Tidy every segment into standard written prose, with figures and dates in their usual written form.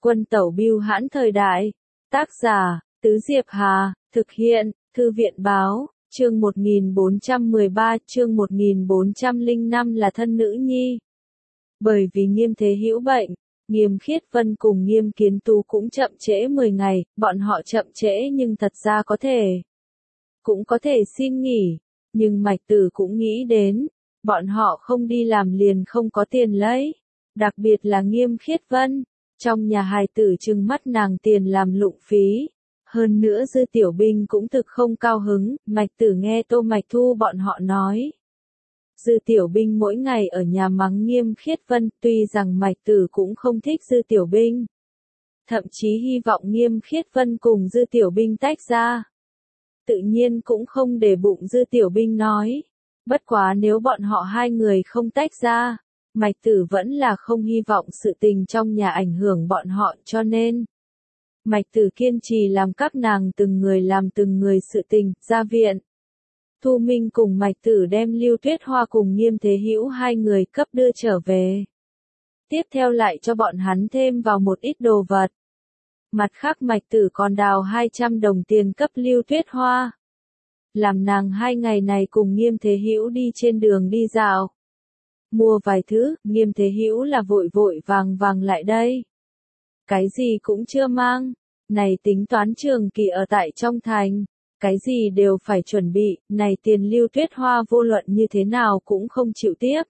Quân tẩu bưu hãn thời đại. Tác giả, Tứ Diệp Hà, thực hiện, Thư viện báo, chương 1413, chương 1405 là thân nữ nhi. Bởi vì Nghiêm Thế Hữu bệnh, Nghiêm Khiết Vân cùng Nghiêm Kiến Tú cũng chậm trễ 10 ngày, bọn họ chậm trễ nhưng thật ra cũng có thể xin nghỉ, nhưng Mạch Tử cũng nghĩ đến, bọn họ không đi làm liền không có tiền lấy, đặc biệt là Nghiêm Khiết Vân, trong nhà hài tử trừng mắt nàng tiền làm lụng phí. Hơn nữa Dư Tiểu Binh cũng thực không cao hứng, Mạch Tử nghe Tô Mạch Thu bọn họ nói. Dư Tiểu Binh mỗi ngày ở nhà mắng Nghiêm Khiết Vân, tuy rằng Mạch Tử cũng không thích Dư Tiểu Binh. Thậm chí hy vọng Nghiêm Khiết Vân cùng Dư Tiểu Binh tách ra. Tự nhiên cũng không để bụng Dư Tiểu Binh nói. Bất quá nếu bọn họ hai người không tách ra, Mạch Tử vẫn là không hy vọng sự tình trong nhà ảnh hưởng bọn họ, cho nên Mạch Tử kiên trì làm các nàng từng người sự tình, ra viện. Thu Minh cùng Mạch Tử đem Lưu Tuyết Hoa cùng Nghiêm Thế Hữu hai người cấp đưa trở về. Tiếp theo lại cho bọn hắn thêm vào một ít đồ vật. Mặt khác Mạch Tử còn đào 200 đồng tiền cấp Lưu Tuyết Hoa. Làm nàng 2 ngày này cùng Nghiêm Thế Hữu đi trên đường đi dạo. Mua vài thứ, Nghiêm Thế Hữu là vội vàng lại đây. Cái gì cũng chưa mang, này tính toán trường kỳ ở tại trong thành, cái gì đều phải chuẩn bị, này tiền Lưu Tuyết Hoa vô luận như thế nào cũng không chịu tiếp.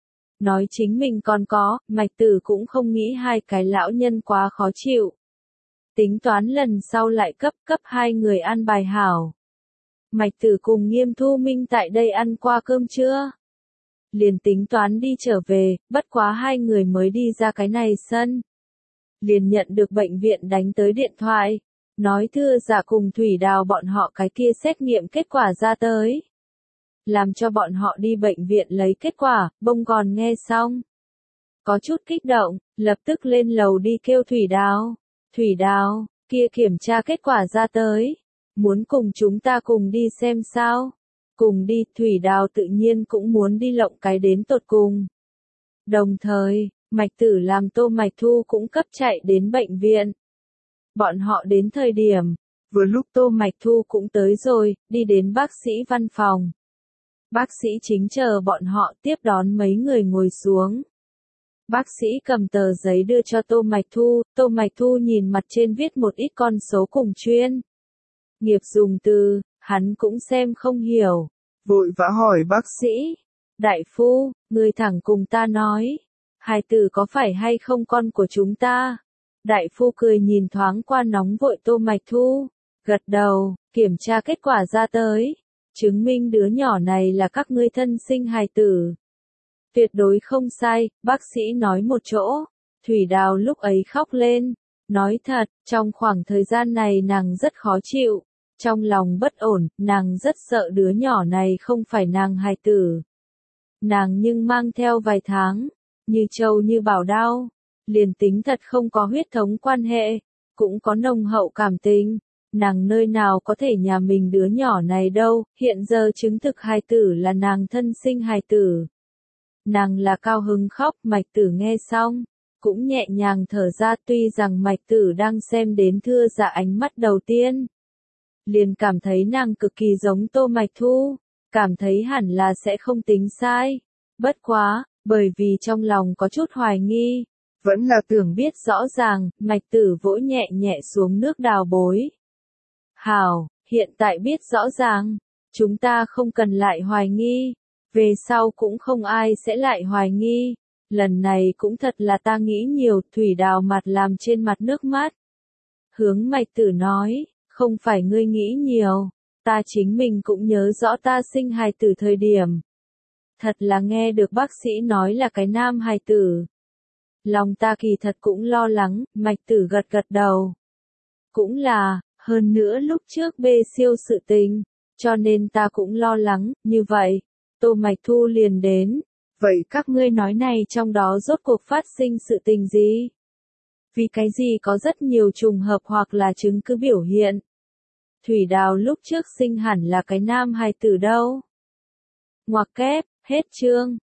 Nói chính mình còn có, Mạch Tử cũng không nghĩ hai cái lão nhân quá khó chịu. Tính toán lần sau lại cấp hai người ăn bài hảo. Mạch Tử cùng Nghiêm Thu Minh tại đây ăn qua cơm trưa. Liền tính toán đi trở về, bất quá hai người mới đi ra cái này sân. Liền nhận được bệnh viện đánh tới điện thoại, nói Thưa Giả cùng Thủy Đào bọn họ cái kia xét nghiệm kết quả ra tới. Làm cho bọn họ đi bệnh viện lấy kết quả, bông gòn nghe xong. Có chút kích động, lập tức lên lầu đi kêu Thủy Đào. Thủy Đào, kia kiểm tra kết quả ra tới. Muốn cùng chúng ta cùng đi xem sao? Cùng đi, Thủy Đào tự nhiên cũng muốn đi lộng cái đến tột cùng. Đồng thời, Mạch Tử làm Tô Mạch Thu cũng cấp chạy đến bệnh viện. Bọn họ đến thời điểm, vừa lúc Tô Mạch Thu cũng tới rồi, đi đến bác sĩ văn phòng. Bác sĩ chính chờ bọn họ tiếp đón mấy người ngồi xuống. Bác sĩ cầm tờ giấy đưa cho Tô Mạch Thu nhìn mặt trên viết một ít con số cùng chuyên nghiệp dùng từ, hắn cũng xem không hiểu. Vội vã hỏi bác sĩ, đại phu, người thẳng cùng ta nói, hài tử có phải hay không con của chúng ta? Đại phu cười nhìn thoáng qua nóng vội Tô Mạch Thu, gật đầu, kiểm tra kết quả ra tới, chứng minh đứa nhỏ này là các ngươi thân sinh hài tử. Tuyệt đối không sai, bác sĩ nói một chỗ. Thủy Đào lúc ấy khóc lên, nói thật, trong khoảng thời gian này nàng rất khó chịu, trong lòng bất ổn, nàng rất sợ đứa nhỏ này không phải nàng hài tử. Nàng nhưng mang theo vài tháng, như trâu như bảo đao, liền tính thật không có huyết thống quan hệ, cũng có nồng hậu cảm tình, nàng nơi nào có thể nhà mình đứa nhỏ này đâu, hiện giờ chứng thực hài tử là nàng thân sinh hài tử. Nàng là cao hứng khóc, Mạch Tử nghe xong, cũng nhẹ nhàng thở ra, tuy rằng Mạch Tử đang xem đến Thưa Dạ ánh mắt đầu tiên. Liền cảm thấy nàng cực kỳ giống Tô Mạch Thu, cảm thấy hẳn là sẽ không tính sai. Bất quá, bởi vì trong lòng có chút hoài nghi, vẫn là tưởng biết rõ ràng, Mạch Tử vỗ nhẹ nhẹ xuống nước đào bối. Hảo, hiện tại biết rõ ràng, chúng ta không cần lại hoài nghi, về sau cũng không ai sẽ lại hoài nghi. Lần này cũng thật là ta nghĩ nhiều, Thủy Đào mặt làm trên mặt nước mắt. Hướng Mạch Tử nói, không phải ngươi nghĩ nhiều, ta chính mình cũng nhớ rõ ta sinh hài tử thời điểm. Thật là nghe được bác sĩ nói là cái nam hài tử. Lòng ta kỳ thật cũng lo lắng, Mạch Tử gật đầu. Cũng là, hơn nữa lúc trước bê siêu sự tình, cho nên ta cũng lo lắng, như vậy, Tô Mạch Thu liền đến. Vậy các ngươi nói này trong đó rốt cuộc phát sinh sự tình gì? Vì cái gì có rất nhiều trùng hợp hoặc là chứng cứ biểu hiện? Thủy Đào lúc trước sinh hẳn là cái nam hài tử đâu? Ngoặc kép, hết chương.